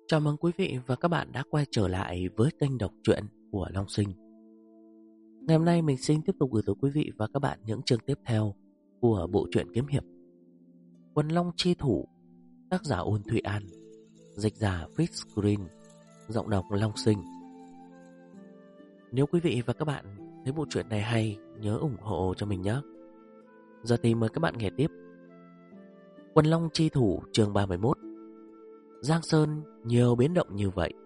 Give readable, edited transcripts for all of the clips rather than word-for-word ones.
Chào mừng quý vị và các bạn đã quay trở lại với kênh đọc truyện của Long Sinh. Ngày hôm nay mình xin tiếp tục gửi tới quý vị và các bạn những chương tiếp theo của bộ truyện kiếm hiệp Quần Long Chi Thủ, tác giả Ôn Thụy An, dịch giả Fritz Green, giọng đọc Long Sinh. Nếu quý vị và các bạn thấy bộ truyện này hay, nhớ ủng hộ cho mình nhé. Giờ thì mời các bạn nghe tiếp. Quần Long Chi Thủ chương 31. Giang Sơn nhiều biến động như vậy.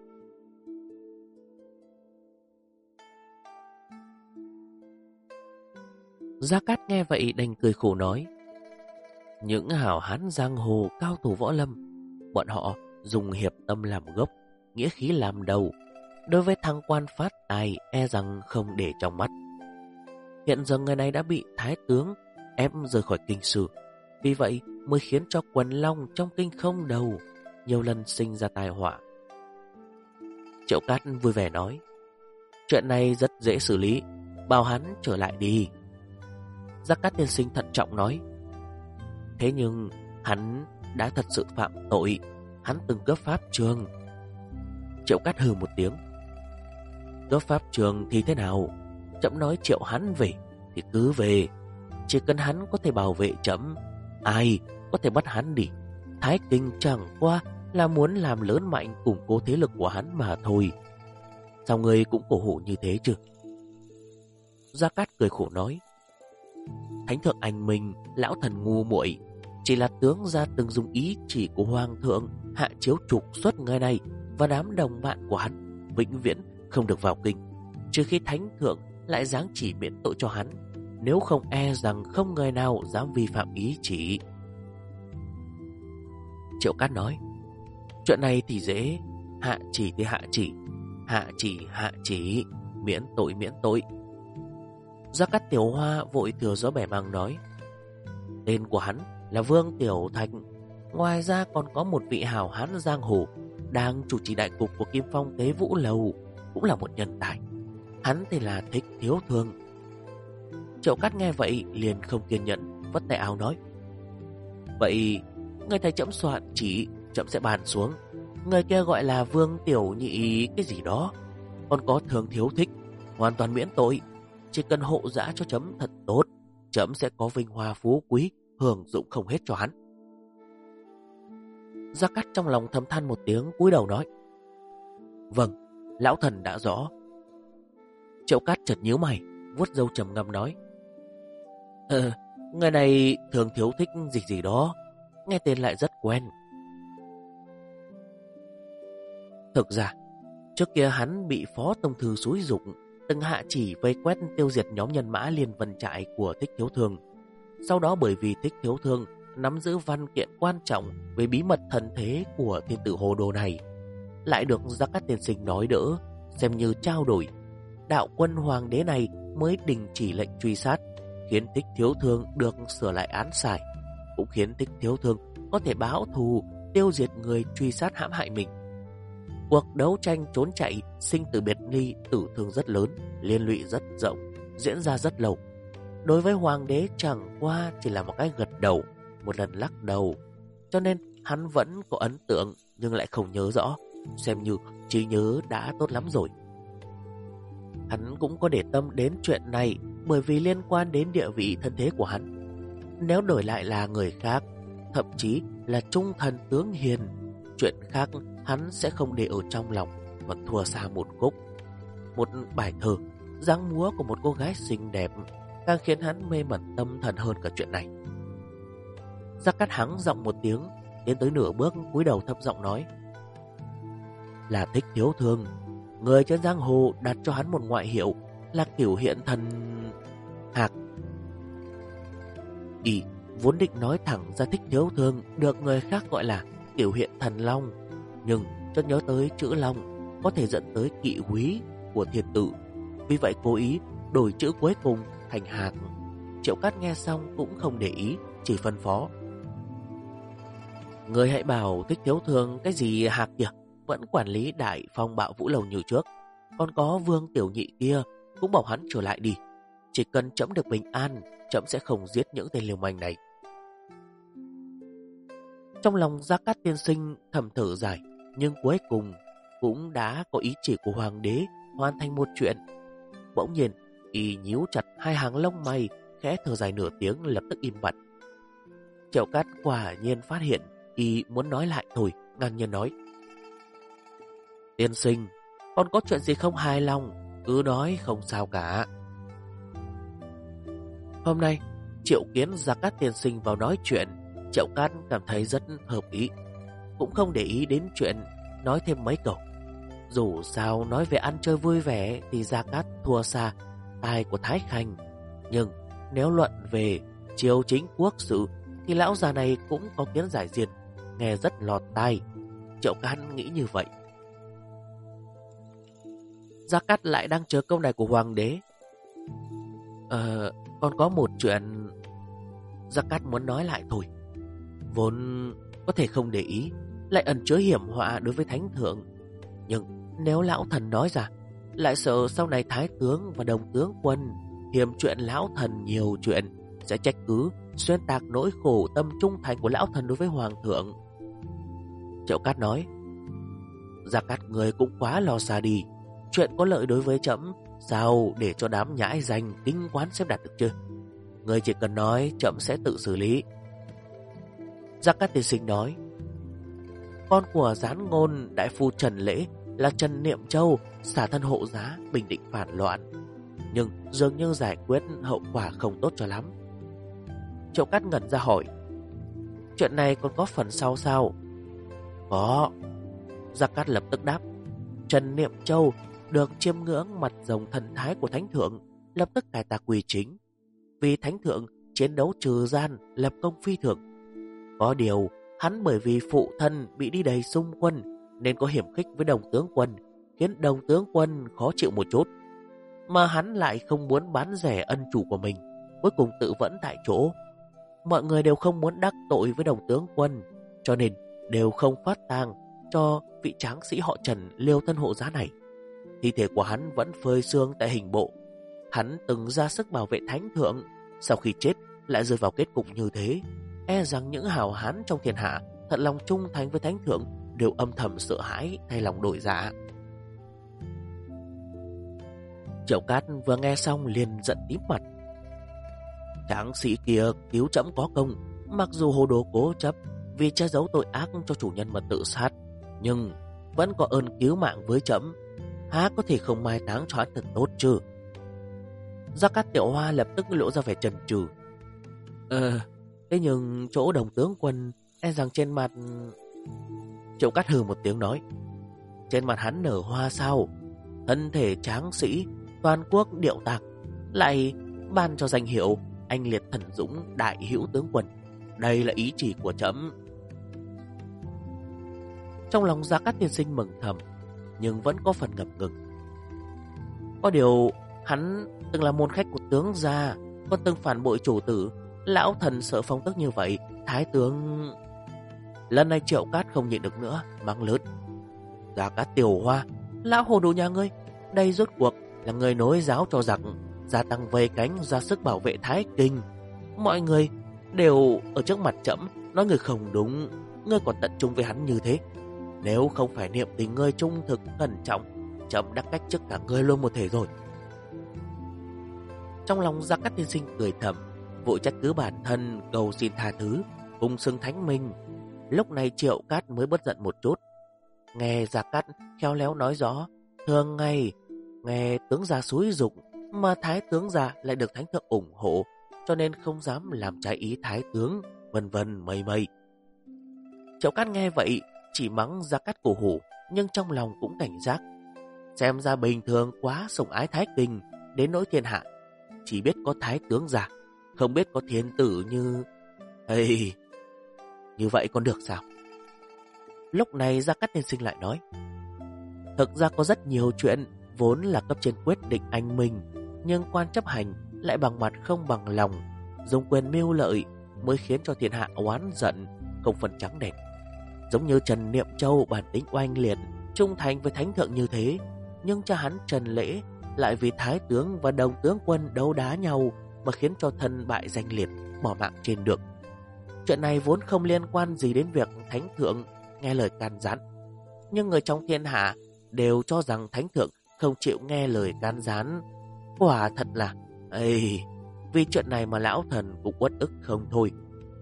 Gia Cát nghe vậy đành cười khổ nói: những hảo hán giang hồ cao thủ võ lâm, bọn họ dùng hiệp tâm làm gốc, nghĩa khí làm đầu, đối với thăng quan phát tài e rằng không để trong mắt. Hiện giờ người này đã bị thái tướng ép rời khỏi kinh sư, vì vậy mới khiến cho quần long trong kinh không đầu, nhiều lần sinh ra tai họa. Triệu Cát vui vẻ nói: chuyện này rất dễ xử lý, bảo hắn trở lại đi. Gia Cát tiên sinh thận trọng nói: thế nhưng hắn đã thật sự phạm tội, hắn từng cướp pháp trường. Triệu Cát hừ một tiếng: cướp pháp trường thì thế nào? Trẫm nói triệu hắn về thì cứ về, chỉ cần hắn có thể bảo vệ trẫm, ai có thể bắt hắn đi. Thái Kinh chẳng qua là muốn làm lớn mạnh củng cố thế lực của hắn mà thôi. Sao ngươi cũng cổ hủ như thế chứ? Gia Cát cười khổ nói: thánh thượng anh minh, lão thần ngu muội, chỉ là tướng gia từng dùng ý chỉ của hoàng thượng hạ chiếu trục xuất người này và đám đồng bạn của hắn vĩnh viễn không được vào kinh, trừ khi thánh thượng lại giáng chỉ miễn tội cho hắn, nếu không e rằng không người nào dám vi phạm ý chỉ. Triệu Cát nói: chuyện này thì dễ, hạ chỉ thì hạ chỉ, hạ chỉ, miễn tội. Gia Cát Tiểu Hoa vội thừa gió bẻ măng nói: tên của hắn là Vương Tiểu Thạch, ngoài ra còn có một vị hảo hán giang hồ đang chủ trì đại cục của Kim Phong Tế Vũ Lầu, cũng là một nhân tài. Hắn thì là Thích Thiếu Thương. Triệu Cát nghe vậy liền không kiên nhẫn, vất tay áo nói: vậy người thầy trẫm soạn chỉ, trẫm sẽ bàn xuống. Người kia gọi là Vương Tiểu Nhị cái gì đó, còn có Thường Thiếu Thích, hoàn toàn miễn tội. Chỉ cần hộ dã cho trẫm thật tốt, trẫm sẽ có vinh hoa phú quý hưởng dụng không hết cho hắn. Gia Cát trong lòng thầm than một tiếng, cúi đầu nói: vâng, lão thần đã rõ. Triệu Cát chợt nhíu mày, vuốt râu trầm ngâm nói: người này Thường Thiếu Thích gì đó, nghe tên lại rất quen. Thực ra trước kia hắn bị Phó Tông Thư xúi giục, từng hạ chỉ vây quét tiêu diệt nhóm nhân mã Liên Vân Trại của Thích Thiếu Thương. Sau đó bởi vì Thích Thiếu Thương nắm giữ văn kiện quan trọng về bí mật thần thế của thiên tử Hồ Đồ này, lại được Gia Cát tiên sinh nói đỡ, xem như trao đổi, đạo quân hoàng đế này mới đình chỉ lệnh truy sát, khiến Thích Thiếu Thương được sửa lại án sai, cũng khiến Thích Thiếu Thương có thể báo thù, tiêu diệt người truy sát hãm hại mình. Cuộc đấu tranh trốn chạy, sinh tử biệt ly, tử thương rất lớn, liên lụy rất rộng, diễn ra rất lâu. Đối với hoàng đế chẳng qua chỉ là một cái gật đầu, một lần lắc đầu, cho nên hắn vẫn có ấn tượng nhưng lại không nhớ rõ, xem như trí nhớ đã tốt lắm rồi. Hắn cũng có để tâm đến chuyện này bởi vì liên quan đến địa vị thân thế của hắn. Nếu đổi lại là người khác, thậm chí là trung thần tướng hiền, chuyện khác hắn sẽ không để ở trong lòng, mà thua xa một khúc. Một bài thơ, dáng múa của một cô gái xinh đẹp càng khiến hắn mê mẩn tâm thần hơn cả chuyện này. Gia Cát hắng giọng một tiếng, tiến tới nửa bước, cúi đầu thấp giọng nói: là Thích Thiếu Thương. Người trên giang hồ đặt cho hắn một ngoại hiệu là Cửu Hiện Thần Hạc. Y vốn định nói thẳng ra Thích Thiếu Thương được người khác gọi là Cửu Hiện Thần Long, nhưng chợt nhớ tới chữ Long có thể dẫn tới kỵ quý của thiên tử, vì vậy cố ý đổi chữ cuối cùng thành Hạc. Triệu Cát nghe xong cũng không để ý, chỉ phân phó: người hãy bảo Thích Thiếu Thương cái gì Hạc kìa vẫn quản lý Đại Phong Bạo Vũ Lầu như trước, còn có Vương Tiểu Nhị kia cũng bảo hắn trở lại đi. Chỉ cần trẫm được bình an, trẫm sẽ không giết những tên liều manh này. Trong lòng Gia Cát tiên sinh thầm thở dài, nhưng cuối cùng cũng đã có ý chỉ của hoàng đế hoàn thành một chuyện. Bỗng nhiên, y nhíu chặt hai hàng lông mày, khẽ thở dài nửa tiếng, lập tức im bặt. Triệu Cát quả nhiên phát hiện y muốn nói lại thôi, ngang nhiên nói: Tiên sinh, còn có chuyện gì không hài lòng, cứ nói không sao cả. Hôm nay, Triệu Kiến Gia Cát tiên sinh vào nói chuyện, Triệu Cát cảm thấy rất hợp ý, cũng không để ý đến chuyện nói thêm mấy câu. Dù sao nói về ăn chơi vui vẻ thì Gia Cát thua xa tài của Thái Khanh, nhưng nếu luận về triều chính quốc sự thì lão già này cũng có kiến giải riêng, nghe rất lọt tai. Triệu Cát nghĩ như vậy. Gia Cát lại đang chờ câu này của hoàng đế. Còn có một chuyện. Gia Cát muốn nói lại thôi, vốn có thể không để ý, lại ẩn chứa hiểm họa đối với thánh thượng. Nhưng nếu lão thần nói ra, lại sợ sau này thái tướng và đồng tướng quân hiềm chuyện lão thần nhiều chuyện, sẽ trách cứ xuyên tạc nỗi khổ tâm trung thành của lão thần đối với hoàng thượng. Triệu Cát nói: Gia Cát người cũng quá lo xa đi, chuyện có lợi đối với trẫm sao để cho đám nhãi danh kinh quán xếp đặt được chứ? Người chỉ cần nói, trẫm sẽ tự xử lý. Gia Cát tiên sinh nói: Con của gián ngôn đại phu Trần Lễ là Trần Niệm Châu xả thân hộ giá bình định phản loạn, nhưng dường như giải quyết hậu quả không tốt cho lắm. Triệu Cát ngẩn ra hỏi: Chuyện này còn có phần sau sao? Có. Gia Cát lập tức đáp: Trần Niệm Châu được chiêm ngưỡng mặt rồng thần thái của thánh thượng, lập tức cải tà quy chính. Vì thánh thượng chiến đấu trừ gian, lập công phi thường. Có điều hắn bởi vì phụ thân bị đi đầy xung quân nên có hiểm khích với đồng tướng quân, khiến đồng tướng quân khó chịu một chút. Mà hắn lại không muốn bán rẻ ân chủ của mình, cuối cùng tự vẫn tại chỗ. Mọi người đều không muốn đắc tội với đồng tướng quân, cho nên đều không phát tang cho vị tráng sĩ họ Trần liêu thân hộ giá này. Thi thể của hắn vẫn phơi xương tại hình bộ. Hắn từng ra sức bảo vệ thánh thượng, sau khi chết lại rơi vào kết cục như thế. E rằng những hào hán trong thiên hạ thật lòng trung thành với thánh thượng đều âm thầm sợ hãi thay lòng đổi dạ. Triệu Cát vừa nghe xong liền giận tím mặt. Tráng sĩ kia cứu trẫm có công, mặc dù hồ đồ cố chấp vì che giấu tội ác cho chủ nhân mà tự sát, nhưng vẫn có ơn cứu mạng với trẫm, há có thể không mai táng cho hắn thật tốt chứ? Gia Cát Tiểu Hoa lập tức lộ ra vẻ chần chừ. Thế nhưng chỗ đồng tướng quân e rằng trên mặt... Triệu Cát hừ một tiếng nói: Trên mặt hắn nở hoa sao? Thân thể tráng sĩ, toàn quốc điệu tạc, lại ban cho danh hiệu anh liệt thần dũng đại hữu tướng quân. Đây là ý chỉ của trẫm. Trong lòng Gia Cát tiên sinh mừng thầm, nhưng vẫn có phần ngập ngừng. Có điều hắn từng là môn khách của tướng gia, còn từng phản bội chủ tử. Lão thần sợ phong tức như vậy, thái tướng... Lần này Triệu Cát không nhịn được nữa, mắng lớn: Gia Cát Tiểu Hoa, lão hồ đồ nhà ngươi, đây rốt cuộc là người nối giáo cho giặc, gia tăng vây cánh, ra sức bảo vệ Thái Kinh. Mọi người đều ở trước mặt trẫm nói người không đúng, ngươi còn tận trung với hắn như thế. Nếu không phải niệm tình ngươi trung thực cẩn trọng, trẫm đã cách chức cả ngươi luôn một thể rồi. Trong lòng Gia Cát tiên sinh cười thầm, vội trách cứ bản thân, cầu xin tha thứ, cùng xưng thánh minh. Lúc này Triệu Cát mới bớt giận một chút. Nghe Gia Cát khéo léo nói rõ, thường ngày nghe tướng gia xúi dục, mà thái tướng gia lại được thánh thượng ủng hộ, cho nên không dám làm trái ý thái tướng, vân vân mây mây. Triệu Cát nghe vậy chỉ mắng Gia Cát cổ hủ, nhưng trong lòng cũng cảnh giác. Xem ra bình thường quá sủng ái Thái Kinh, đến nỗi thiên hạ chỉ biết có thái tướng gia, không biết có thiên tử như... như vậy còn được sao? Lúc này Gia Cát tiên sinh lại nói: Thực ra có rất nhiều chuyện vốn là cấp trên quyết định anh minh, nhưng quan chấp hành lại bằng mặt không bằng lòng, dùng quyền mưu lợi mới khiến cho thiên hạ oán giận, không phân trắng đen. Giống như Trần Niệm Châu bản tính oanh liệt, trung thành với thánh thượng như thế, nhưng cha hắn Trần Lễ lại vì thái tướng và đồng tướng quân đấu đá nhau mà khiến cho thân bại danh liệt, bỏ mạng trên đường. Chuyện này vốn không liên quan gì đến việc thánh thượng nghe lời can gián. nhưng người trong thiên hạ đều cho rằng thánh thượng không chịu nghe lời can gián. Quả thật là, vì chuyện này mà lão thần cũng uất ức không thôi.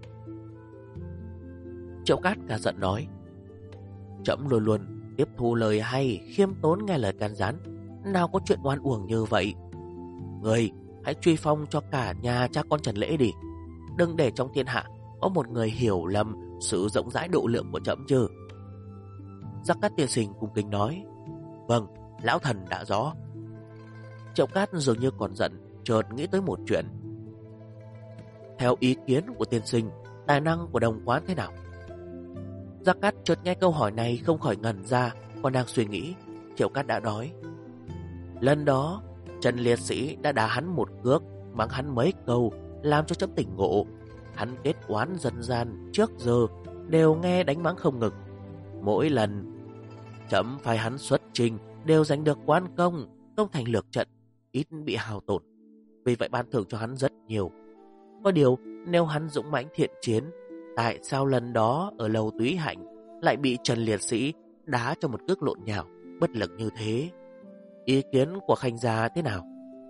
Triệu Cát cả giận nói, trẫm luôn luôn tiếp thu lời hay, khiêm tốn nghe lời can gián, nào có chuyện oan uổng như vậy. Người hãy truy phong cho cả nhà cha con Trần Lễ đi, đừng để trong thiên hạ có một người hiểu lầm sự rộng rãi độ lượng của trẫm chứ. Giác Cát tiên sinh cung kính nói, vâng, lão thần đã rõ. Triệu Cát dường như còn giận, chợt nghĩ tới một chuyện. Theo ý kiến của tiên sinh, tài năng của Đồng Quán thế nào? Giác Cát chợt nghe câu hỏi này không khỏi ngẩn ra, còn đang suy nghĩ, Triệu Cát đã nói, lần đó Trần liệt sĩ đã đá hắn một cước, mắng hắn mấy câu, làm cho trẫm tỉnh ngộ. Hắn kết oán dân gian trước giờ đều nghe đánh mắng không ngừng. Mỗi lần trẫm phải hắn xuất trình đều giành được quan công, công thành lược trận, ít bị hao tổn. Vì vậy ban thưởng cho hắn rất nhiều. Có điều nếu hắn dũng mãnh thiện chiến, tại sao lần đó ở lầu Túy Hạnh lại bị Trần liệt sĩ đá cho một cước lộn nhào, bất lực như thế? Ý kiến của Khanh gia thế nào?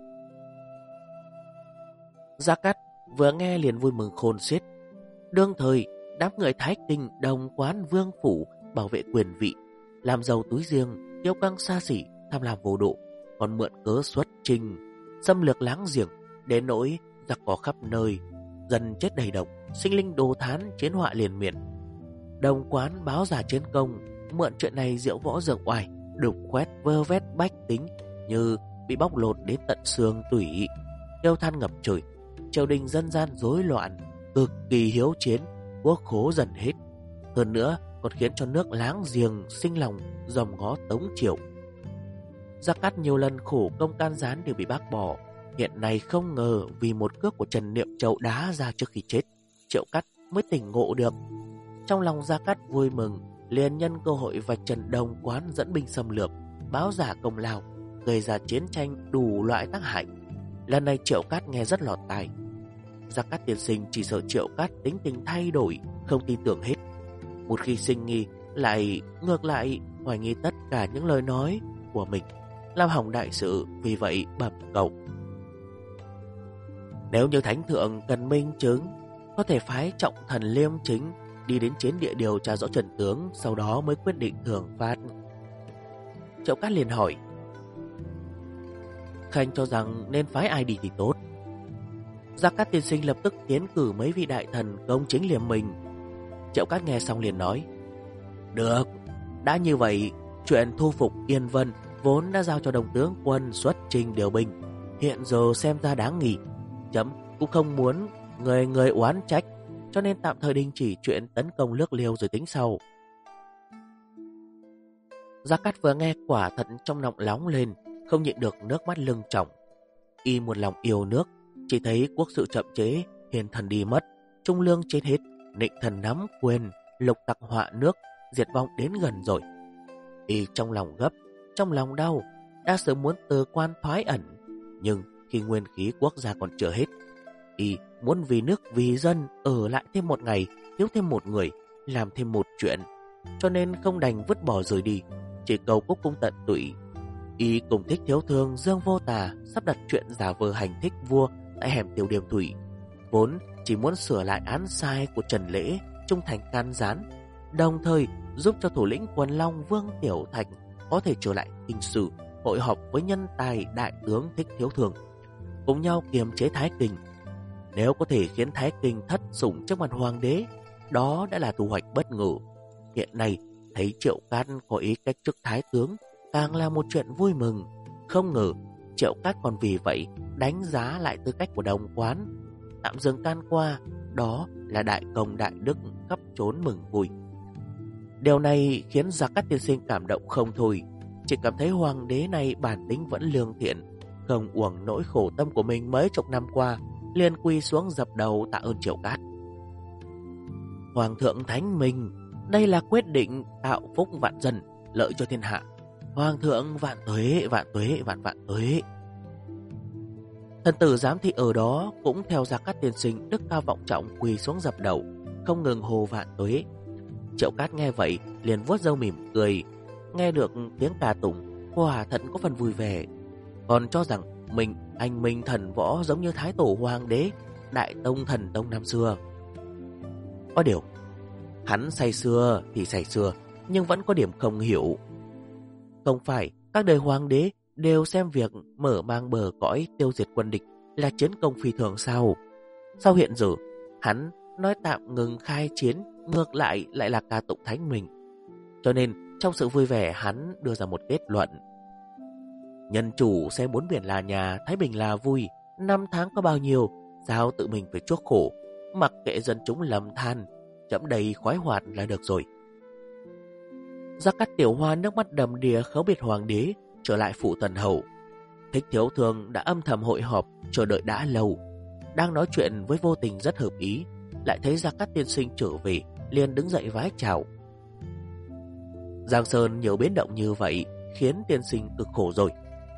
Gia Cát vừa nghe liền vui mừng khôn xiết. Đương thời đám người Thái Kinh, Đồng Quán, Vương phủ bảo vệ quyền vị, làm giàu túi riêng, kiêu căng xa xỉ, tham lam vô độ, còn mượn cớ xuất trình xâm lược láng giềng, đến nỗi giặc có khắp nơi, dân chết đầy đồng, sinh linh đồ thán, chiến họa liền miền. Đồng Quán báo giả chiến công, mượn chuyện này diễu võ dược oai, đục khoét vơ vét bách tính như bị bóc lột đến tận xương tủy, kêu than ngập trời. Triều đình dân gian rối loạn, cực kỳ hiếu chiến, quốc khố dần hết. Hơn nữa còn khiến cho nước láng giềng sinh lòng dòm ngó Tống Triều. Gia Cát nhiều lần khổ công can gián đều bị bác bỏ. Hiện nay không ngờ vì một cước của Trần Niệm Châu đá ra trước khi chết, Triệu Cát mới tỉnh ngộ được. Trong lòng Gia Cát vui mừng, liền nhân cơ hội vạch trần Đồng Quán dẫn binh xâm lược, báo giả công lao, gây ra chiến tranh đủ loại tác hại. Lần này Triệu Cát nghe rất lọt tai. Gia Cát tiên sinh chỉ sợ Triệu Cát tính tình thay đổi, không tin tưởng hết. Một khi sinh nghi, lại ngược lại hoài nghi tất cả những lời nói của mình, làm hỏng đại sự. Vì vậy bẩm cầu, nếu như thánh thượng cần minh chứng, có thể phái trọng thần Liêm Chính đi đến chiến địa điều tra rõ trận tướng, sau đó mới quyết định thưởng phạt. Triệu Cát liền hỏi, Khanh cho rằng nên phái ai đi thì tốt? Gia Cát tiên sinh lập tức tiến cử mấy vị đại thần công chính liêm mình. Triệu Cát nghe xong liền nói, được, đã như vậy, chuyện thu phục Yên Vân vốn đã giao cho Đồng tướng quân xuất trình điều binh, hiện giờ xem ra đáng nghỉ. Chấm cũng không muốn người người oán trách, cho nên tạm thời đình chỉ chuyện tấn công Lước Liêu rồi tính sau. Gia Cát vừa nghe quả thật trong lòng nóng lên, không nhịn được nước mắt lưng tròng. Y một lòng yêu nước, chỉ thấy quốc sự chậm chế, hiền thần đi mất, trung lương chết hết, nịnh thần nắm quyền, lục tặc họa nước, diệt vong đến gần rồi. Y trong lòng gấp, trong lòng đau, đã sớm muốn từ quan thoái ẩn, nhưng khi nguyên khí quốc gia còn chưa hết, Y muốn vì nước vì dân ở lại thêm một ngày, thiếu thêm một người, làm thêm một chuyện, cho nên không đành vứt bỏ rời đi, chỉ cầu quốc cung tận tụy. Y cùng Thích Thiếu Thương Dương Vô Tà sắp đặt chuyện giả vờ hành thích vua tại hẻm Tiểu Điềm Thủy, vốn chỉ muốn sửa lại án sai của Trần Lễ, trung thành can gián, đồng thời giúp cho thủ lĩnh Quần Long Vương Tiểu Thạch có thể trở lại kinh sử, hội họp với nhân tài đại tướng Thích Thiếu Thương, cùng nhau kiềm chế Thái Kinh. Nếu có thể khiến Thái Kinh thất sủng trước mặt hoàng đế, đó đã là thu hoạch bất ngờ. Hiện nay thấy Triệu Cát có ý cách chức Thái tướng, càng là một chuyện vui mừng. Không ngờ Triệu Cát còn vì vậy đánh giá lại tư cách của Đồng Quán, tạm dừng can qua, đó là đại công đại đức, khắp trốn mừng vui. Điều này khiến Gia Cát tiên sinh cảm động không thôi, chỉ cảm thấy hoàng đế này bản tính vẫn lương thiện, không uổng nỗi khổ tâm của mình mấy chục năm qua, liền quy xuống dập đầu tạ ơn Triệu Cát. Hoàng thượng thánh minh, đây là quyết định tạo phúc vạn dân, lợi cho thiên hạ. Hoàng thượng vạn tuế, vạn tuế, vạn vạn tuế. Thần tử giám thị ở đó cũng theo Gia Cát tiên sinh đức cao vọng trọng quỳ xuống dập đầu, không ngừng hô vạn tuế. Triệu Cát nghe vậy liền vuốt râu mỉm cười, nghe được tiếng ca tụng, quả thật có phần vui vẻ. Còn cho rằng anh Minh thần võ giống như Thái Tổ Hoàng đế, Đại Tông Thần Tông năm xưa. Có điều, hắn say xưa thì say xưa, nhưng vẫn có điểm không hiểu. Không phải các đời hoàng đế đều xem việc mở mang bờ cõi tiêu diệt quân địch là chiến công phi thường sao? Sau hiện giờ, hắn nói tạm ngừng khai chiến, ngược lại là ca tụng thánh mình. Cho nên, trong sự vui vẻ hắn đưa ra một kết luận. Nhân chủ xem bốn biển là nhà, Thái Bình là vui, 5 tháng có bao nhiêu, sao tự mình phải chuốc khổ, mặc kệ dân chúng lầm than, chấm đầy khoái hoạt là được rồi. Gia Cát Tiểu Hoa nước mắt đầm đìa khấu biệt hoàng đế, trở lại phủ Tần Hầu. Thích Thiếu Thương đã âm thầm hội họp, chờ đợi đã lâu. Đang nói chuyện với Vô Tình rất hợp ý, lại thấy Gia Cát tiên sinh trở về, liền đứng dậy vái chào. Giang Sơn nhiều biến động như vậy, khiến tiên sinh cực khổ rồi.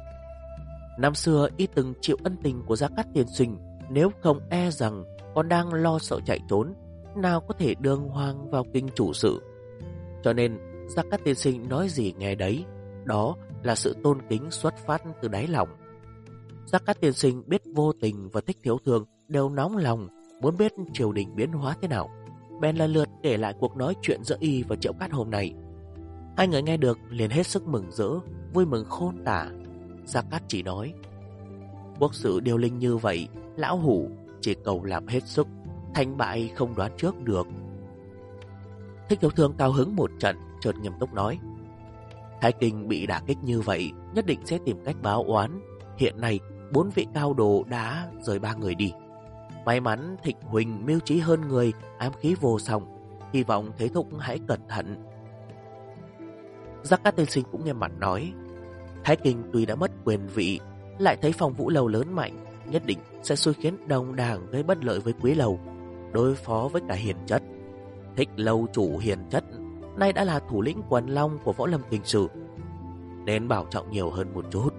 Năm xưa y từng chịu ân tình của Gia Cát tiên sinh, nếu không e rằng còn đang lo sợ chạy trốn, nào có thể đương hoang vào kinh chủ sự. Cho nên Gia Cát tiên sinh nói gì nghe đấy, đó là sự tôn kính xuất phát từ đáy lòng. Gia Cát tiên sinh biết Vô Tình và Thích Thiếu Thương đều nóng lòng muốn biết triều đình biến hóa thế nào, bèn lần lượt kể lại cuộc nói chuyện giữa y và Triệu Cát hôm nay. Hai người nghe được liền hết sức mừng rỡ, vui mừng khôn tả. Gia Cát chỉ nói: quốc sự điều linh như vậy, lão hủ chỉ cầu làm hết sức, thành bại không đoán trước được. Thích Thiếu Thương cao hứng một trận, chợt nghiêm túc nói: Thái Kinh bị đả kích như vậy, nhất định sẽ tìm cách báo oán. Hiện nay 4 vị cao đồ đã rời 3 người đi. May mắn Thịnh Huỳnh mưu trí hơn người, ám khí vô song, hy vọng Thế Thúc hãy cẩn thận. Gia Cát tiên sinh cũng nghiêm mặt nói: Thái Kinh tuy đã mất quyền vị, lại thấy Phong Vũ Lâu lớn mạnh, nhất định sẽ xui khiến đồng đảng gây bất lợi với Quý Lâu, đối phó với cả Hiền Chất. Thích Lâu chủ Hiền Chất nay đã là thủ lĩnh quần long của Võ Lâm Kinh Sử, nên bảo trọng nhiều hơn một chút.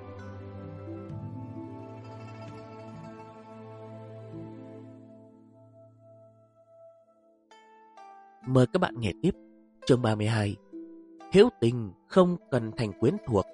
Mời các bạn nghe tiếp chương 32. Hiếu tình không cần thành quyến thuộc.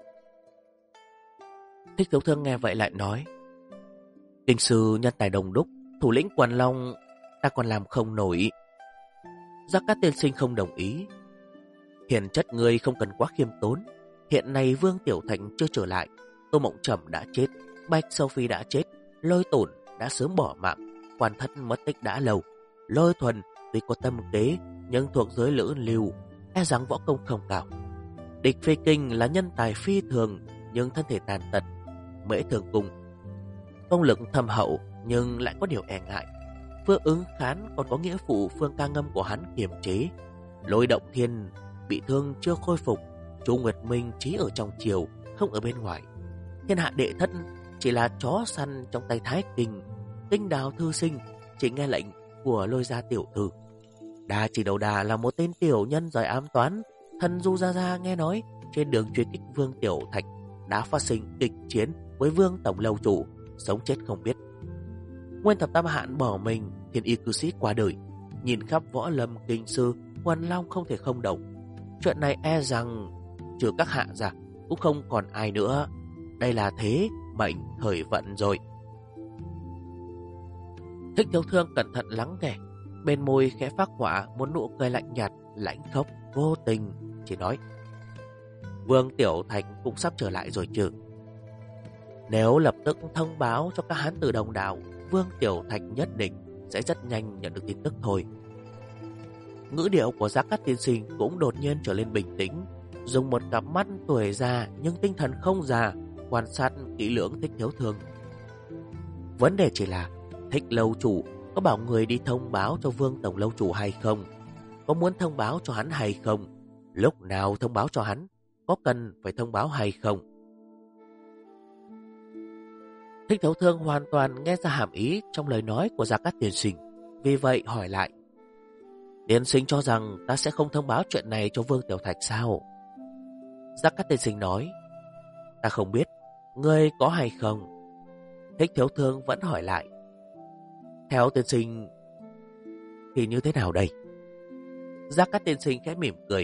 Thích Thiếu Thương nghe vậy lại nói: Kinh sư nhân tài đồng đúc, thủ lĩnh quần long ta còn làm không nổi. Gia Cát tiên sinh không đồng ý: Hiền Chất người không cần quá khiêm tốn. Hiện nay Vương Tiểu Thành chưa trở lại, Tô Mộng Trầm đã chết, Bạch Sâu Phi đã chết, Lôi Tổn đã sớm bỏ mạng, Quan Thất mất tích đã lâu. Lôi Thuần tuy có tâm kế nhưng thuộc giới lữ lưu, e rằng võ công không cao. Địch Phi Kinh là nhân tài phi thường nhưng thân thể tàn tật. Mễ Thường Cung công lực thâm hậu nhưng lại có điều e ngại. Phương Ứng Khán còn có nghĩa phụ Phương Ca Ngâm của hắn kiềm chế. Lôi Động Thiên bị thương chưa khôi phục. Chu Nguyệt Minh trí ở trong triều, không ở bên ngoài. Thiên Hạ Đệ Thất chỉ là chó săn trong tay Thái Kinh. Tinh Đào thư sinh chỉ nghe lệnh của Lôi gia tiểu thư. Đa Chỉ Đầu Đà là một tên tiểu nhân giỏi ám toán. Thần Du Gia Gia nghe nói trên đường truy kích Vương Tiểu Thạch đã phát sinh kịch chiến với Vương Tổng Lâu Chủ, sống chết không biết. Nguyên Thập Tam Hạn bỏ mình, Thiên Y cư sĩ qua đời. Nhìn khắp Võ Lâm Kinh Sư, quần long không thể không động. Chuyện này e rằng trừ các hạ ra cũng không còn ai nữa. Đây là thế mệnh thời vận rồi. Thích Thiếu Thương cẩn thận lắng nghe, bên môi khẽ phác họa một nụ cười lạnh nhạt, lãnh khốc vô tình, chỉ nói: Vương Tiểu Thạch cũng sắp trở lại rồi chứ? Nếu lập tức thông báo cho các hán tử đồng đạo, Vương Tiểu Thạch nhất định sẽ rất nhanh nhận được tin tức thôi. Ngữ điệu của Gia Cát tiên sinh cũng đột nhiên trở lên bình tĩnh, dùng một cặp mắt tuổi già nhưng tinh thần không già quan sát kỹ lưỡng Thích Thiếu Thương. Vấn đề chỉ là Thích Lâu Chủ có bảo người đi thông báo cho Vương Tổng Lâu Chủ hay không? Có muốn thông báo cho hắn hay không? Lúc nào thông báo cho hắn? Có cần phải thông báo hay không? Thích Thiếu Thương hoàn toàn nghe ra hàm ý trong lời nói của Gia Cát tiên sinh, vì vậy hỏi lại: Tiên sinh cho rằng ta sẽ không thông báo chuyện này cho Vương Tiểu Thạch sao? Gia Cát tiên sinh nói: Ta không biết, ngươi có hay không? Thích Thiếu Thương vẫn hỏi lại: Theo tiên sinh thì như thế nào đây? Gia Cát tiên sinh khẽ mỉm cười,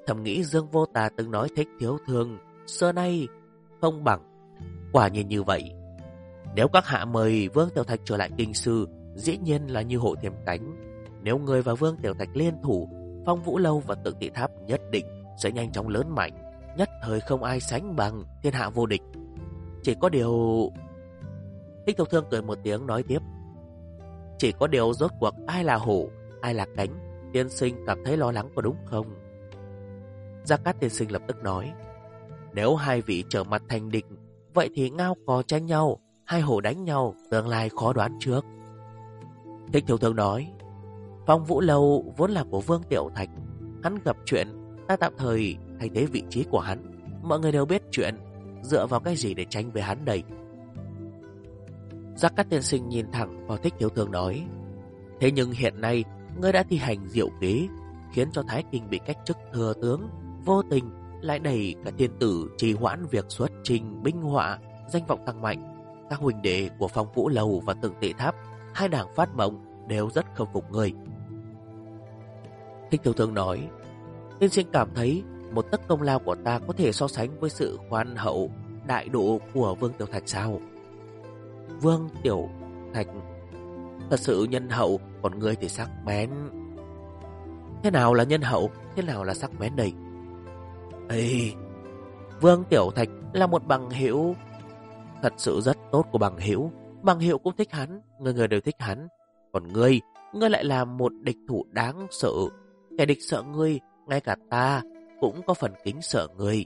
thầm nghĩ Dương Vô Tà từng nói Thích Thiếu Thương xưa nay không bằng. Quả nhiên như vậy. Nếu các hạ mời Vương Tiểu Thạch trở lại kinh sư, dĩ nhiên là như hổ thêm cánh. Nếu người và Vương Tiểu Thạch liên thủ, Phong Vũ Lâu và Tượng Tị Tháp nhất định sẽ nhanh chóng lớn mạnh, nhất thời không ai sánh bằng, thiên hạ vô địch. Chỉ có điều... Thích Thiếu Thương cười một tiếng nói tiếp. Chỉ có điều rốt cuộc ai là hổ, ai là cánh, tiên sinh cảm thấy lo lắng có đúng không? Gia Cát tiên sinh lập tức nói. Nếu hai vị trở mặt thành địch, vậy thì ngao cò tranh nhau, hai hổ đánh nhau, tương lai khó đoán trước. Thích Thiếu Thương nói. Phong Vũ Lâu vốn là của Vương Tiểu Thạch, hắn gặp chuyện, ta tạm thời thay thế vị trí của hắn. Mọi người đều biết chuyện, dựa vào cái gì để tranh với hắn đây? Giác Cát tiên sinh nhìn thẳng vào Thích Thiếu Thương nói. Thế nhưng hiện nay ngươi đã thi hành diệu kế, khiến cho Thái Kinh bị cách chức thừa tướng, vô tình lại đẩy cả thiên tử trì hoãn việc xuất trình binh họa, danh vọng tăng mạnh. Các huynh đệ của Phong Vũ Lâu và Tượng Tị Tháp, hai đảng phát mộng đều rất khâm phục ngươi. Thích Thiếu Thương nói. Tiên sinh cảm thấy một tấc công lao của ta có thể so sánh với sự khoan hậu đại độ của Vương Tiểu Thạch sao? Vương Tiểu Thạch thật sự nhân hậu, còn ngươi thì sắc bén. Thế nào là nhân hậu, thế nào là sắc bén đây? Ê, Vương Tiểu Thạch là một bằng hữu thật sự rất tốt của bằng hữu. Bằng hữu cũng thích hắn, người người đều thích hắn. Còn ngươi lại là một địch thủ đáng sợ. Kẻ địch sợ ngươi, ngay cả ta cũng có phần kính sợ ngươi.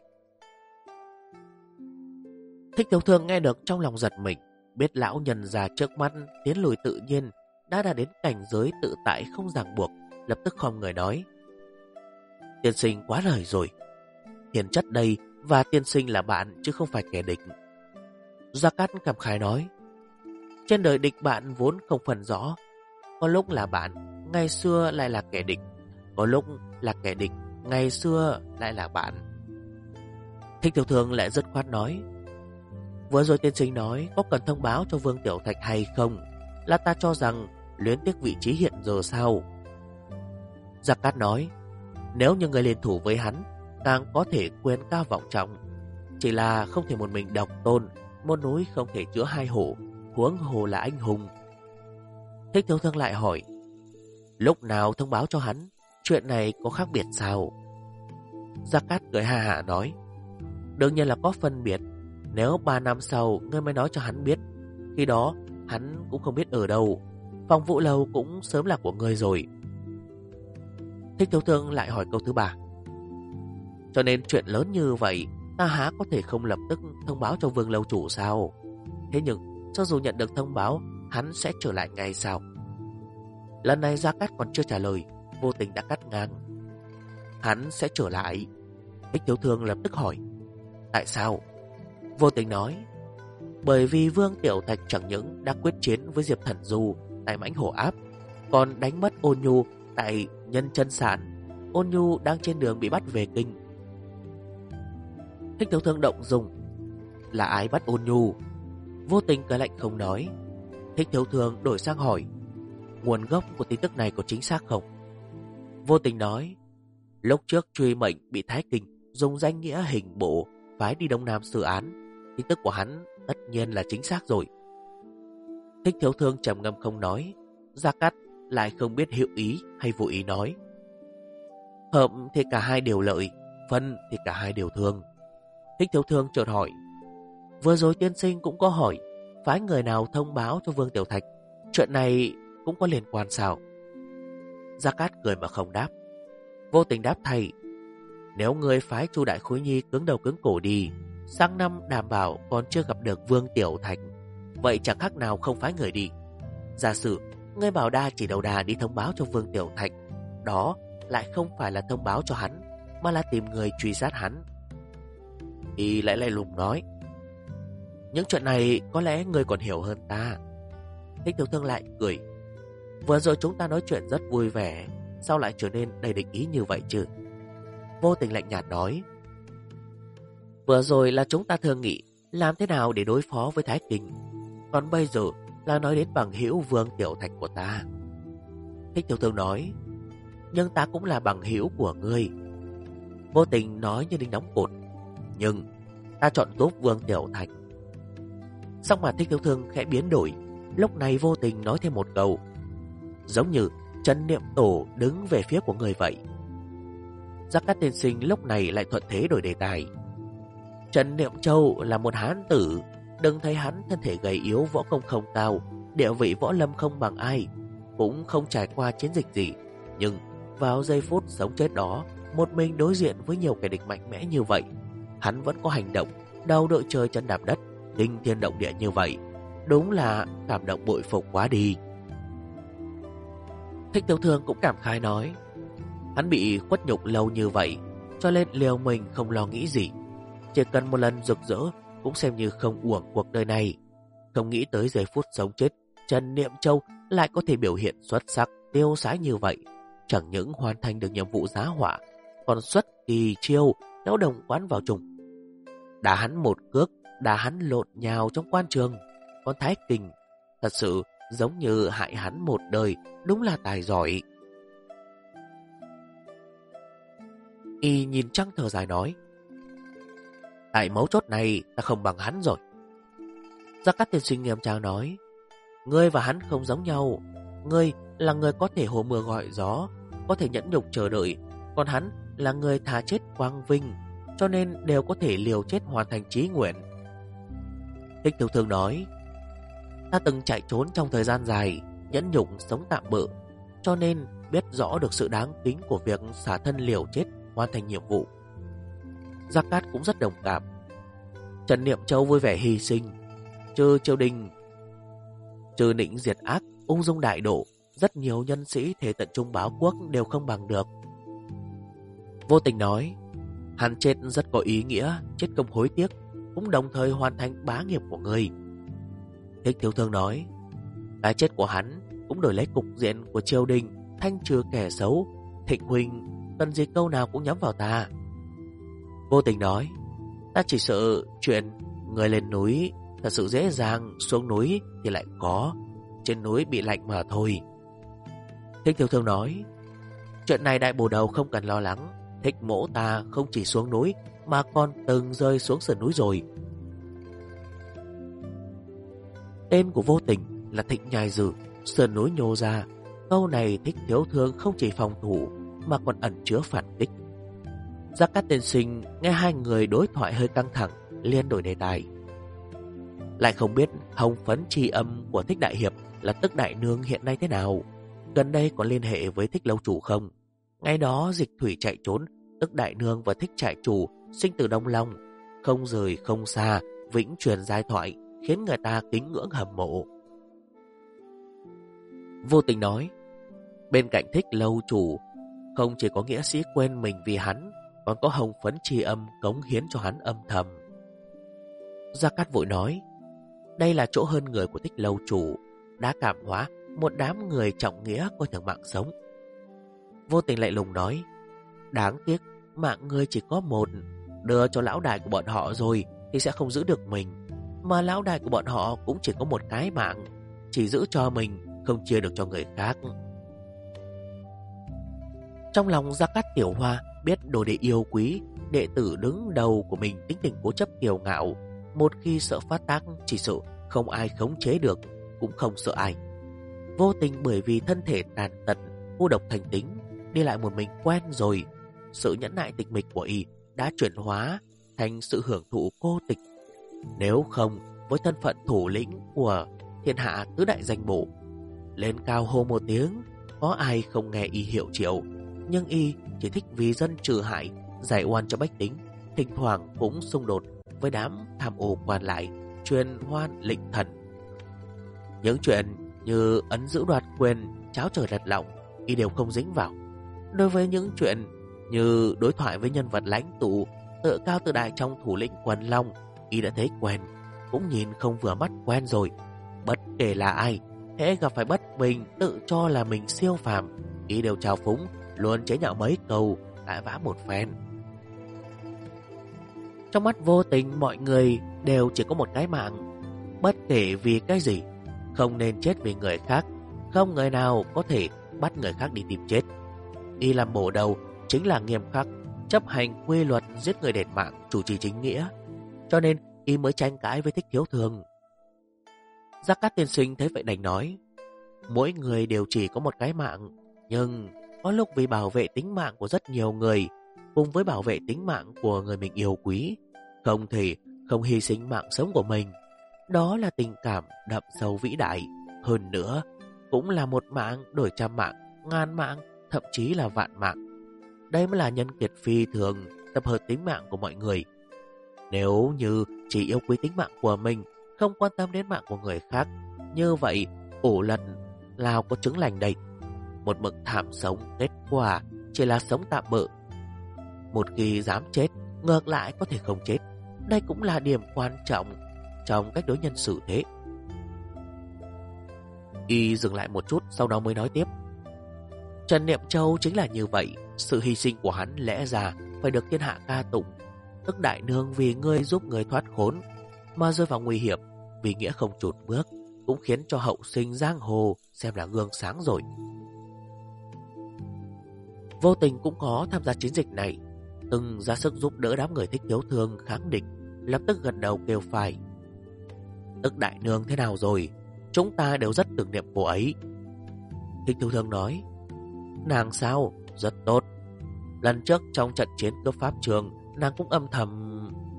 Thích Thiếu Thương nghe được trong lòng giật mình, biết lão nhân già trước mắt tiến lùi tự nhiên, đã đến cảnh giới tự tại không ràng buộc, lập tức khom người nói. Tiên sinh quá lời rồi. Hiền chất đây và tiên sinh là bạn chứ không phải kẻ địch. Gia Cát cảm khái nói. Trên đời địch bạn vốn không phần rõ. Có lúc là bạn, ngày xưa lại là kẻ địch. Có lúc là kẻ địch, ngày xưa lại là bạn. Thích Thiếu Thương lại rất khoát nói. Vừa rồi tiên sinh nói có cần thông báo cho Vương Tiểu Thạch hay không? Là ta cho rằng luyến tiếc vị trí hiện giờ sao? Gia Cát nói. Nếu như người liên thủ với hắn, càng có thể quyền cao vọng trọng. Chỉ là không thể một mình độc tôn, một núi không thể chứa hai hổ, huống hồ là anh hùng. Thích Thiếu Thương lại hỏi. Lúc nào thông báo cho hắn? Chuyện này có khác biệt sao? Gia Cát cười ha hả nói. Đương nhiên là có phân biệt. Nếu 3 năm sau ngươi mới nói cho hắn biết, khi đó hắn cũng không biết ở đâu. Phong Vũ Lâu cũng sớm là của ngươi rồi. Thích Thiếu Thương lại hỏi câu thứ 3. Cho nên chuyện lớn như vậy, ta há có thể không lập tức thông báo cho Vương Lâu chủ sao? Thế nhưng cho dù nhận được thông báo, hắn sẽ trở lại ngay sao? Lần này Gia Cát còn chưa trả lời, vô tình đã cắt ngang. Hắn sẽ trở lại. Thích Thiếu Thương lập tức hỏi. Tại sao? Vô tình nói. Bởi vì Vương Tiểu Thạch chẳng những đã quyết chiến với Diệp Thần Du tại Mãnh Hổ Áp, còn đánh mất Ôn Nhu tại Nhân Chân Sạn. Ôn Nhu đang trên đường bị bắt về kinh. Thích Thiếu Thương động dung. Là ai bắt Ôn Nhu? Vô tình cười lạnh không nói. Thích Thiếu Thương đổi sang hỏi. Nguồn gốc của tin tức này có chính xác không? Vô tình nói. Lúc trước truy mệnh bị Thái Kinh dùng danh nghĩa hình bộ phái đi Đông Nam xử án. Tin tức của hắn tất nhiên là chính xác rồi. Thích Thiếu Thương trầm ngâm không nói. Gia Cát lại không biết hữu ý hay vô ý nói. Hợp thì cả hai đều lợi, phân thì cả hai đều thương. Thích Thiếu Thương chợt hỏi. Vừa rồi tiên sinh cũng có hỏi, phái người nào thông báo cho Vương Tiểu Thạch? Chuyện này cũng có liên quan sao? Gia Cát cười mà không đáp. Vô tình đáp thay. Nếu người phái Chu Đại Khối Nhi cứng đầu cứng cổ đi, sang năm đảm bảo còn chưa gặp được Vương Tiểu Thạch, vậy chẳng khác nào không phái người đi. Giả sử ngươi bảo đa chỉ đầu đà đi thông báo cho Vương Tiểu Thạch, đó lại không phải là thông báo cho hắn, mà là tìm người truy sát hắn. Y lại lùng nói. Những chuyện này có lẽ ngươi còn hiểu hơn ta. Thích Thiếu Thương lại cười. Vừa rồi chúng ta nói chuyện rất vui vẻ, sao lại trở nên đầy địch ý như vậy chứ? Vô tình lạnh nhạt nói. Vừa rồi là chúng ta thương nghị làm thế nào để đối phó với Thái Kinh, còn bây giờ là nói đến bằng hữu Vương Tiểu Thạch của ta. Thích Thiếu Thương nói. Nhưng ta cũng là bằng hữu của ngươi. Vô Tình nói như đinh đóng cột. Nhưng ta chọn giúp Vương Tiểu Thạch. Sắc mặt Thích Thiếu Thương khẽ biến đổi. Lúc này Vô Tình nói thêm một câu, giống như Trần Niệm Tổ đứng về phía của người vậy. Giác Cát tiên sinh lúc này lại thuận thế đổi đề tài. Trần Niệm Châu là một hán tử, đừng thấy hắn thân thể gầy yếu, võ công không cao, địa vị võ lâm không bằng ai, cũng không trải qua chiến dịch gì, nhưng vào giây phút sống chết đó, một mình đối diện với nhiều kẻ địch mạnh mẽ như vậy, hắn vẫn có hành động đầu đội trời chân đạp đất, kinh thiên động địa như vậy, đúng là cảm động bội phục quá đi. Thích Tiểu Thương cũng cảm khái nói, hắn bị khuất nhục lâu như vậy, cho nên liều mình không lo nghĩ gì, chỉ cần một lần rực rỡ cũng xem như không uổng cuộc đời này. Không nghĩ tới giây phút sống chết, Trần Niệm Châu lại có thể biểu hiện xuất sắc, tiêu sái như vậy. Chẳng những hoàn thành được nhiệm vụ giá hỏa, còn xuất kỳ chiêu kéo đồng quán vào trùng. Đá hắn một cước, đá hắn lộn nhào trong quan trường. Còn Thái Kình thật sự giống như hại hắn một đời, đúng là tài giỏi. Y nhìn trăng thở dài nói, tại mấu chốt này ta không bằng hắn rồi. Gia Cát tiên sinh nghiêm trang nói, ngươi và hắn không giống nhau. Ngươi là người có thể hồ mưa gọi gió, có thể nhẫn nhục chờ đợi, còn hắn là người thà chết quang vinh, cho nên đều có thể liều chết hoàn thành chí nguyện. Thích Tiểu Thương nói, ta từng chạy trốn trong thời gian dài, nhẫn nhục sống tạm bợ, cho nên biết rõ được sự đáng kính của việc xả thân liều chết hoàn thành nhiệm vụ. Gia Cát cũng rất đồng cảm. Trần Niệm Châu vui vẻ hy sinh, trừ triều đình, trừ định diệt ác, ung dung đại độ, rất nhiều nhân sĩ thể tận trung báo quốc đều không bằng được. Vô Tình nói, hắn chết rất có ý nghĩa, chết không hối tiếc, cũng đồng thời hoàn thành bá nghiệp của người. Thích Thiếu Thương nói, cái chết của hắn cũng đổi lấy cục diện của triều đình, thanh trừ kẻ xấu. Thịnh huynh cần gì câu nào cũng nhắm vào ta. Vô Tình nói, ta chỉ sợ chuyện người lên núi thật sự dễ dàng, xuống núi thì lại có, trên núi bị lạnh mà thôi. Thích Thiếu Thương nói, chuyện này đại bồ đầu không cần lo lắng. Thích mỗ ta không chỉ xuống núi mà còn từng rơi xuống sườn núi rồi. Tên của Vô Tình là Thịnh Nhai Dư, sườn núi nhô ra. Câu này Thích Thiếu Thương không chỉ phòng thủ mà còn ẩn chứa phản kích. Gia Cát tiên sinh nghe hai người đối thoại hơi căng thẳng, liền đổi đề tài. Lại không biết hồng phấn tri âm của Thích Đại Hiệp là Tức Đại Nương hiện nay thế nào, gần đây có liên hệ với Thích Lâu Chủ không? Ngày đó dịch thủy chạy trốn, Tức Đại Nương và Thích Trại Chủ sinh từ Đông Long, không rời không xa, vĩnh truyền giai thoại, khiến người ta kính ngưỡng hâm mộ. Vô Tình nói, bên cạnh Thích Lâu Chủ không chỉ có nghĩa sĩ quên mình vì hắn, còn có hồng phấn tri âm cống hiến cho hắn âm thầm. Gia Cát vội nói, đây là chỗ hơn người của Thích Lâu Chủ, đã cảm hóa một đám người trọng nghĩa coi thường mạng sống. Vô Tình lại lùng nói, đáng tiếc mạng người chỉ có một, đưa cho lão đại của bọn họ rồi thì sẽ không giữ được mình, mà lão đại của bọn họ cũng chỉ có một cái mạng, chỉ giữ cho mình, không chia được cho người khác. Trong lòng Gia Cát Tiểu Hoa biết đồ đệ yêu quý, đệ tử đứng đầu của mình tính tình cố chấp kiêu ngạo, một khi sợ phát tác chỉ sợ không ai khống chế được, cũng không sợ ai. Vô Tình bởi vì thân thể tàn tật, cô độc thành tính, đi lại một mình quen rồi, sự nhẫn nại tịch mịch của y đã chuyển hóa thành sự hưởng thụ cô tịch. Nếu không, với thân phận thủ lĩnh của thiên hạ tứ đại danh bộ, lên cao hô một tiếng, có ai không nghe y hiệu triệu. Nhưng y chỉ thích vì dân trừ hại, giải oan cho bách tính, thỉnh thoảng cũng xung đột với đám tham ô quan lại, truyền hoan lệnh thần. Những chuyện như ấn giữ đoạt quyền, cháo trời lật lọng, y đều không dính vào. Đối với những chuyện như đối thoại với nhân vật lãnh tụ, tự cao tự đại trong thủ lĩnh quần long, y đã thấy quen, cũng nhìn không vừa mắt quen rồi. Bất kể là ai, hễ gặp phải bất bình, tự cho là mình siêu phàm, y đều trào phúng, luôn chế nhạo mấy câu, cãi vã một phen. Trong mắt Vô Tình, mọi người đều chỉ có một cái mạng, bất kể vì cái gì, không nên chết vì người khác, không người nào có thể bắt người khác đi tìm chết. Y làm bổ đầu chính là nghiêm khắc, chấp hành quy luật giết người đền mạng, chủ trì chính nghĩa, cho nên y mới tranh cãi với Thích Thiếu Thường. Gia Cát tiên sinh thấy vậy đành nói, mỗi người đều chỉ có một cái mạng, nhưng có lúc vì bảo vệ tính mạng của rất nhiều người, cùng với bảo vệ tính mạng của người mình yêu quý, không thể không hy sinh mạng sống của mình. Đó là tình cảm đậm sâu vĩ đại. Hơn nữa, cũng là một mạng đổi trăm mạng, ngàn mạng, thậm chí là vạn mạng. Đây mới là nhân kiệt phi thường, tập hợp tính mạng của mọi người. Nếu như chỉ yêu quý tính mạng của mình, không quan tâm đến mạng của người khác, như vậy ổ lần nào có trứng lành đây. Một mực thảm sống, kết quả chỉ là sống tạm bợ. Một khi dám chết, ngược lại có thể không chết. Đây cũng là điểm quan trọng trong cách đối nhân xử thế. Y dừng lại một chút, sau đó mới nói tiếp. Trần Niệm Châu chính là như vậy. Sự hy sinh của hắn lẽ ra phải được thiên hạ ca tụng. Tức đại nương vì ngươi giúp người thoát khốn mà rơi vào nguy hiểm, vì nghĩa không chùn bước, cũng khiến cho hậu sinh giang hồ xem là gương sáng rồi. Vô Tình cũng có tham gia chiến dịch này, từng ra sức giúp đỡ đám người Thích Thiếu Thương kháng địch, lập tức gật đầu kêu phải. Tức đại nương thế nào rồi? Chúng ta đều rất tưởng niệm cô ấy. Thích Thiếu Thương nói, nàng sao? Rất tốt. Lần trước trong trận chiến cướp pháp trường, nàng cũng âm thầm...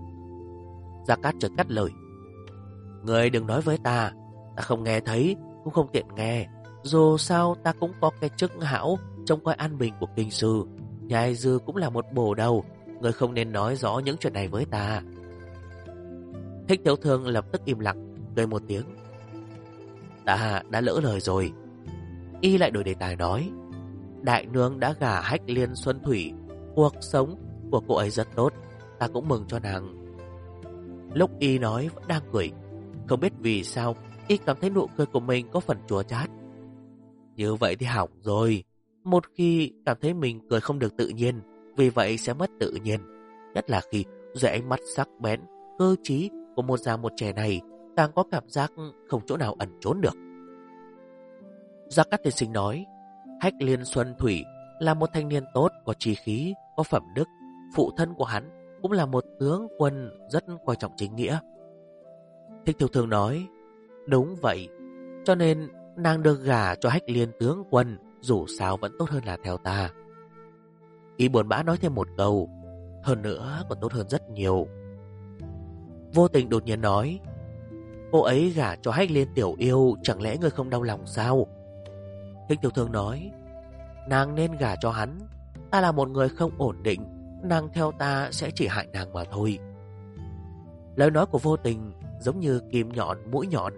Gia Cát chợt cắt lời, người đừng nói với ta không nghe thấy, cũng không tiện nghe. Dù sao ta cũng có cái chức hảo trông coi an bình của kinh sư, nhai dư cũng là một bổ đầu. Người không nên nói rõ những chuyện này với ta. Thích Thiếu Thương lập tức im lặng, cười một tiếng. Ta đã lỡ lời rồi. Y lại đổi đề tài nói, đại nương đã gả Hách Liên Xuân Thủy, cuộc sống của cô ấy rất tốt, ta cũng mừng cho nàng. Lúc Y nói vẫn đang cười, không biết vì sao Y cảm thấy nụ cười của mình có phần chua chát. Như vậy thì hỏng rồi. Một khi cảm thấy mình cười không được tự nhiên, vì vậy sẽ mất tự nhiên. Nhất là khi dưới ánh mắt sắc bén, cơ trí của một già một trẻ này, càng có cảm giác không chỗ nào ẩn trốn được. Gia Cát tiên sinh nói, Hách Liên Xuân Thủy là một thanh niên tốt, có chí khí, có phẩm đức. Phụ thân của hắn cũng là một tướng quân rất coi trọng chính nghĩa. Thích Thiếu Thương nói, đúng vậy, cho nên nàng được gả cho Hách Liên tướng quân, dù sao vẫn tốt hơn là theo ta. Y buồn bã nói thêm một câu, hơn nữa còn tốt hơn rất nhiều. Vô Tình đột nhiên nói, cô ấy gả cho Hách Liên tiểu yêu, chẳng lẽ ngươi không đau lòng sao? Thích Thiếu Thương nói, nàng nên gả cho hắn. Ta là một người không ổn định, nàng theo ta sẽ chỉ hại nàng mà thôi. Lời nói của Vô Tình giống như kim nhọn mũi nhọn.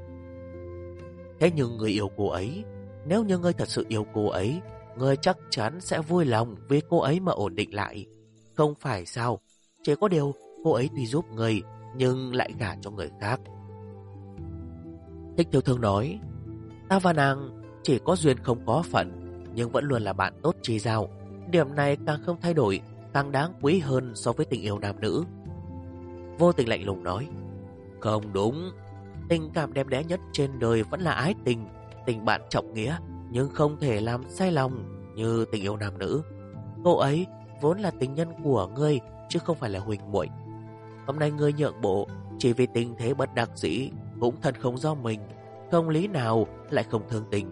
Thế nhưng người yêu cô ấy, nếu như ngươi thật sự yêu cô ấy, ngươi chắc chắn sẽ vui lòng vì cô ấy mà ổn định lại, không phải sao? Chỉ có điều cô ấy tuy giúp ngươi nhưng lại gả cho người khác. Thích Thiếu Thương nói, ta và nàng chỉ có duyên không có phận, nhưng vẫn luôn là bạn tốt chi giao. Điểm này càng không thay đổi, càng đáng quý hơn so với tình yêu nam nữ. Vô Tình lạnh lùng nói, không đúng. Tình cảm đẹp đẽ nhất trên đời vẫn là ái tình, tình bạn trọng nghĩa, nhưng không thể làm sai lòng như tình yêu nam nữ. Cô ấy vốn là tình nhân của ngươi, chứ không phải là huynh muội. Hôm nay ngươi nhượng bộ chỉ vì tình thế bất đắc dĩ, cũng thân không do mình, không lý nào lại không thương tình.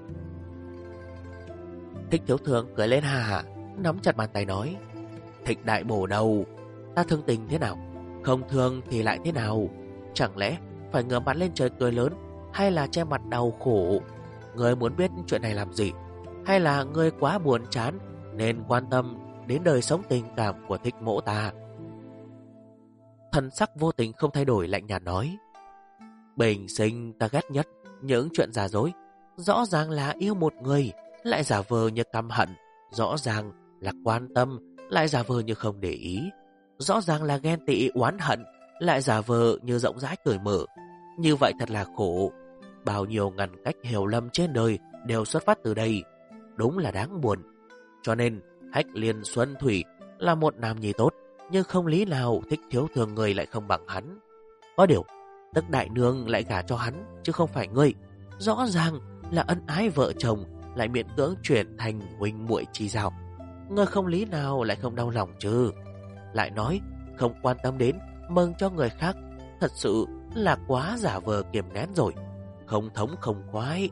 Thích Thiếu Thương cười lên ha hả, nắm chặt bàn tay nói, Thích đại bổ đầu, ta thương tình thế nào, không thương thì lại thế nào? Chẳng lẽ phải ngửa mặt lên trời cười lớn, hay là che mặt đau khổ? Ngươi muốn biết chuyện này làm gì? Hay là ngươi quá buồn chán nên quan tâm đến đời sống tình cảm của Thích mỗ ta? Thần sắc Vô Tình không thay đổi, lạnh nhạt nói, bình sinh ta ghét nhất những chuyện giả dối. Rõ ràng là yêu một người, lại giả vờ như căm hận. Rõ ràng là quan tâm, lại giả vờ như không để ý. Rõ ràng là ghen tị oán hận, lại giả vờ như rộng rãi cởi mở. Như vậy thật là khổ. Bao nhiêu ngăn cách hiểu lầm trên đời đều xuất phát từ đây. Đúng là đáng buồn. Cho nên Hách Liên Xuân Thủy là một nam nhi tốt, nhưng không lý nào Thích Thiếu Thương người lại không bằng hắn. Có điều Tức đại nương lại gả cho hắn, chứ không phải ngươi. Rõ ràng là ân ái vợ chồng, lại miễn cưỡng chuyển thành huynh muội chi giao. Ngươi không lý nào lại không đau lòng chứ? Lại nói không quan tâm đến, mừng cho người khác, thật sự là quá giả vờ kiềm nén rồi. Không thống không khoái.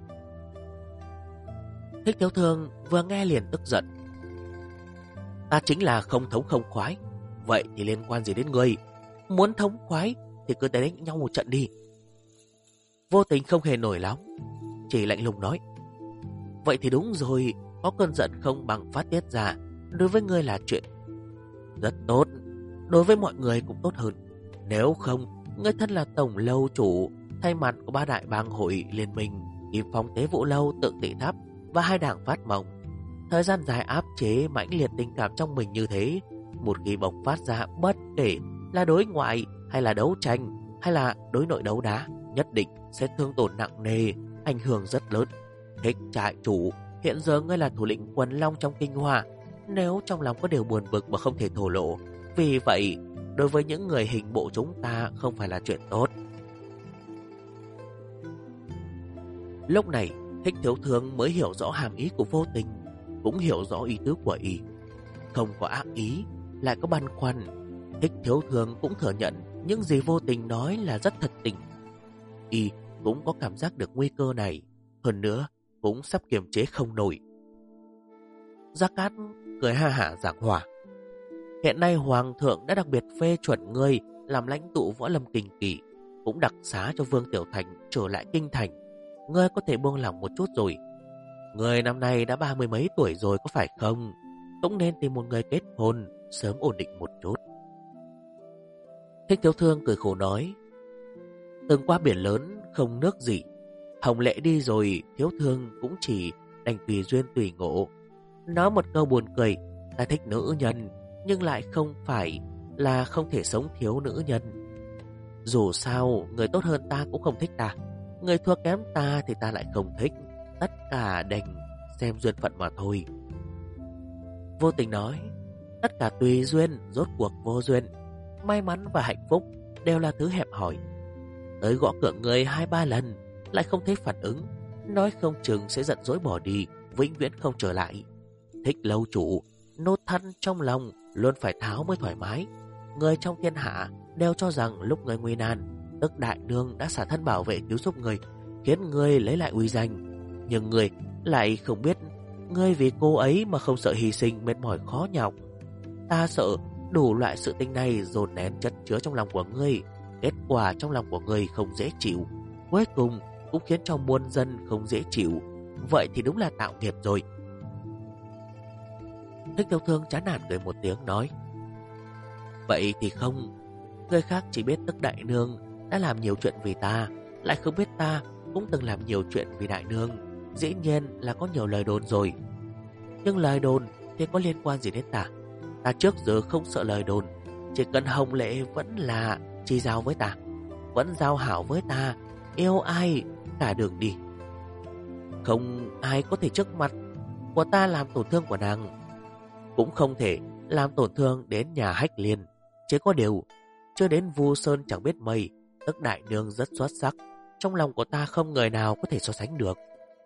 Thích Thiếu Thương vừa nghe liền tức giận. Ta chính là không thống không khoái, vậy thì liên quan gì đến ngươi? Muốn thống khoái thì cứ tới đánh nhau một trận đi. Vô Tình không hề nổi nóng, chỉ lạnh lùng nói. Vậy thì đúng rồi, có cơn giận không bằng phát tiết ra, đối với ngươi là chuyện rất tốt, đối với mọi người cũng tốt hơn. Nếu không, ngươi thân là tổng lâu chủ, thay mặt của ba đại bang hội liên minh, Kim Phong Tế Vũ Lâu, Tượng Tỷ Tháp và hai đảng Phát Mộng, thời gian dài áp chế mãnh liệt tình cảm trong mình như thế, một khi bộc phát ra, bất kể là đối ngoại hay là đấu tranh hay là đối nội đấu đá, nhất định sẽ thương tổn nặng nề, ảnh hưởng rất lớn. Thích trại chủ, hiện giờ ngươi là thủ lĩnh quần long trong Kinh Hoa, nếu trong lòng có điều buồn bực mà không thể thổ lộ, vì vậy đối với những người hình bộ chúng ta không phải là chuyện tốt. Lúc này Thích Thiếu Thương mới hiểu rõ hàm ý của Vô Tình, cũng hiểu rõ ý tứ của y. Không có ác ý, lại có băn khoăn. Thích Thiếu Thương cũng thừa nhận những gì Vô Tình nói là rất thật tình. Y cũng có cảm giác được nguy cơ này, hơn nữa cũng sắp kiềm chế không nổi. Gia Cát cười ha hả giảng hòa. Hiện nay Hoàng thượng đã đặc biệt phê chuẩn ngươi làm lãnh tụ võ lâm kinh kỳ, cũng đặc xá cho Vương Tiểu Thành trở lại kinh thành. Ngươi có thể buông lòng một chút rồi. Ngươi năm nay đã 30 mấy tuổi rồi có phải không? Cũng nên tìm một người kết hôn, sớm ổn định một chút. Thích Thiếu Thương cười khổ nói. Từng qua biển lớn không nước gì, Hồng Lệ đi rồi, Thiếu Thương cũng chỉ đành tùy duyên tùy ngộ. Nói một câu buồn cười, ta thích nữ nhân, nhưng lại không phải là không thể sống thiếu nữ nhân. Dù sao, người tốt hơn ta cũng không thích ta, người thua kém ta thì ta lại không thích. Tất cả đành xem duyên phận mà thôi. Vô Tình nói, tất cả tùy duyên, rốt cuộc vô duyên. May mắn và hạnh phúc đều là thứ hẹp hòi. Tới gõ cửa người 2-3 lần lại không thấy phản ứng, nói không chừng sẽ giận dỗi bỏ đi, vĩnh viễn không trở lại. Thích lâu chủ, nốt thân trong lòng luôn phải tháo mới thoải mái. Người trong thiên hạ đều cho rằng lúc người nguy nan, Tức Đại Nương đã xả thân bảo vệ cứu giúp người, khiến người lấy lại uy danh. Nhưng người lại không biết, ngươi vì cô ấy mà không sợ hy sinh mệt mỏi khó nhọc. Ta sợ đủ loại sự tình này dồn nén chất chứa trong lòng của ngươi, kết quả trong lòng của ngươi không dễ chịu, cuối cùng cũng khiến cho muôn dân không dễ chịu. Vậy thì đúng là tạo nghiệp rồi. Thích Thiếu Thương chán nản cười một tiếng nói, vậy thì không, người khác chỉ biết Tức Đại Nương đã làm nhiều chuyện vì ta, lại không biết ta cũng từng làm nhiều chuyện vì Đại Nương. Dĩ nhiên là có nhiều lời đồn rồi, nhưng lời đồn thì có liên quan gì đến ta? Ta trước giờ không sợ lời đồn, chỉ cần Hồng Lệ vẫn là chi giao với ta, vẫn giao hảo với ta, yêu ai cả đường đi, không ai có thể trước mặt của ta làm tổn thương của nàng, cũng không thể làm tổn thương đến nhà Hách Liên. Chỉ có điều chưa đến Vu Sơn chẳng biết mây, Tức Đại Nương rất xuất sắc, trong lòng của ta không người nào có thể so sánh được.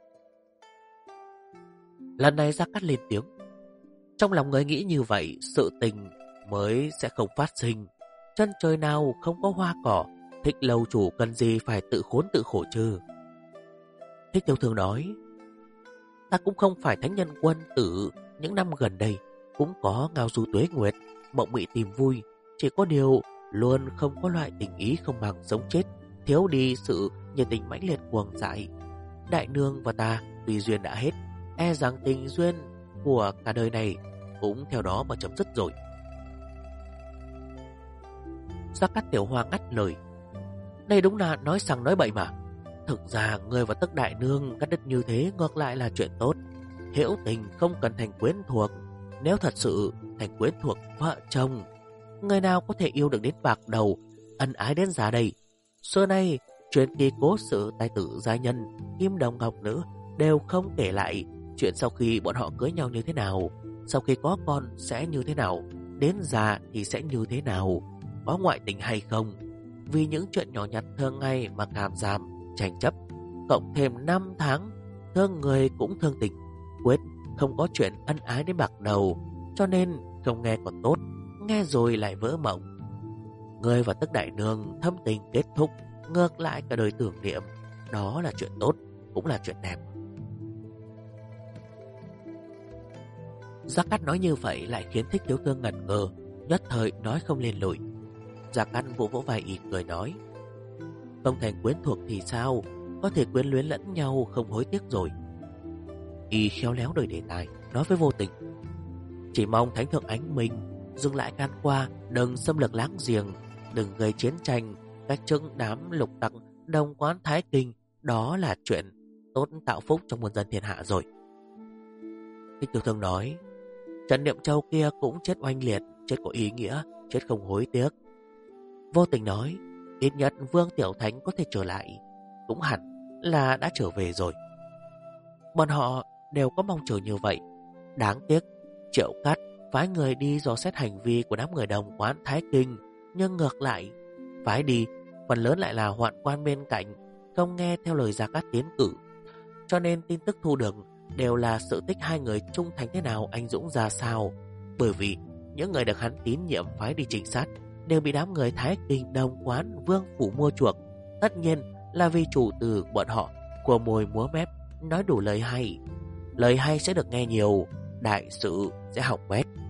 Lần này Gia Cát lên tiếng, trong lòng người nghĩ như vậy, sự tình mới sẽ không phát sinh. Chân trời nào không có hoa cỏ, Thích lâu chủ cần gì phải tự khốn tự khổ chứ? Thích Thiếu Thương nói, ta cũng không phải thánh nhân quân tử, những năm gần đây cũng có ngao du tuế nguyệt, mộng mị tìm vui, chỉ có điều luôn không có loại tình ý không bằng sống chết, thiếu đi sự nhiệt tình mãnh liệt cuồng dại. Đại Nương và ta tuy duyên đã hết, e rằng tình duyên của cả đời này cũng theo đó mà chấm dứt rồi. Gia Cát Tiểu Hoa ngắt lời, đây đúng là nói sằng nói bậy mà. Thực ra người và Tức Đại Nương cắt đứt như thế ngược lại là chuyện tốt. Hữu tình không cần thành quyến thuộc, nếu thật sự thành quyến thuộc vợ chồng, người nào có thể yêu được đến bạc đầu, ân ái đến già đây? Xưa nay truyền kỳ cố sự tài tử gia nhân, Kim Đồng Ngọc Nữ đều không kể lại chuyện sau khi bọn họ cưới nhau như thế nào, sau khi có con sẽ như thế nào, đến già thì sẽ như thế nào, có ngoại tình hay không. Vì những chuyện nhỏ nhặt thường ngày mà cảm giảm, tranh chấp, cộng thêm 5 tháng thương người cũng thương tình, quyết không có chuyện ân ái đến bạc đầu, cho nên không nghe còn tốt, nghe rồi lại vỡ mộng. Ngươi và Tức đại nương thâm tình kết thúc, ngược lại cả đời tưởng niệm, đó là chuyện tốt, cũng là chuyện đẹp. Gia Cát nói như vậy lại khiến Thích Thiếu Thương ngẩn ngơ, nhất thời nói không lên lời. Gia Cát vỗ vỗ vai y cười nói: không thành quyến thuộc thì sao, có thể quyến luyến lẫn nhau không hối tiếc rồi. Y khéo léo đổi đề tài, nói với Vô Tình: chỉ mong Thánh Thượng Ánh Minh dừng lại can qua, đừng xâm lược láng giềng, đừng gây chiến tranh, cách chức đám lục tặc đồng quán Thái Kinh, đó là chuyện tốt tạo phúc trong muôn dân thiên hạ rồi. Thích Tiểu Thương nói: Trần Niệm Châu kia cũng chết oanh liệt, chết có ý nghĩa, chết không hối tiếc. Vô Tình nói: ít nhất Vương Tiểu Thánh có thể trở lại, cũng hẳn là đã trở về rồi. Bọn họ đều có mong chờ như vậy. Đáng tiếc Triệu Cát phái người đi dò xét hành vi của đám người đồng quán Thái Kinh, nhưng ngược lại phái đi phần lớn lại là hoạn quan bên cạnh, không nghe theo lời Gia Cát tiến cử. Cho nên tin tức thu được đều là sự tích hai người trung thành thế nào, anh dũng ra sao. Bởi vì những người được hắn tín nhiệm phái đi trinh sát đều bị đám người Thái Kinh, đồng quán, vương phủ mua chuộc. Tất nhiên là vì chủ tử bọn họ của mồi múa mép, nói đủ lời hay. Lời hay sẽ được nghe nhiều, đại sự sẽ hỏng bét.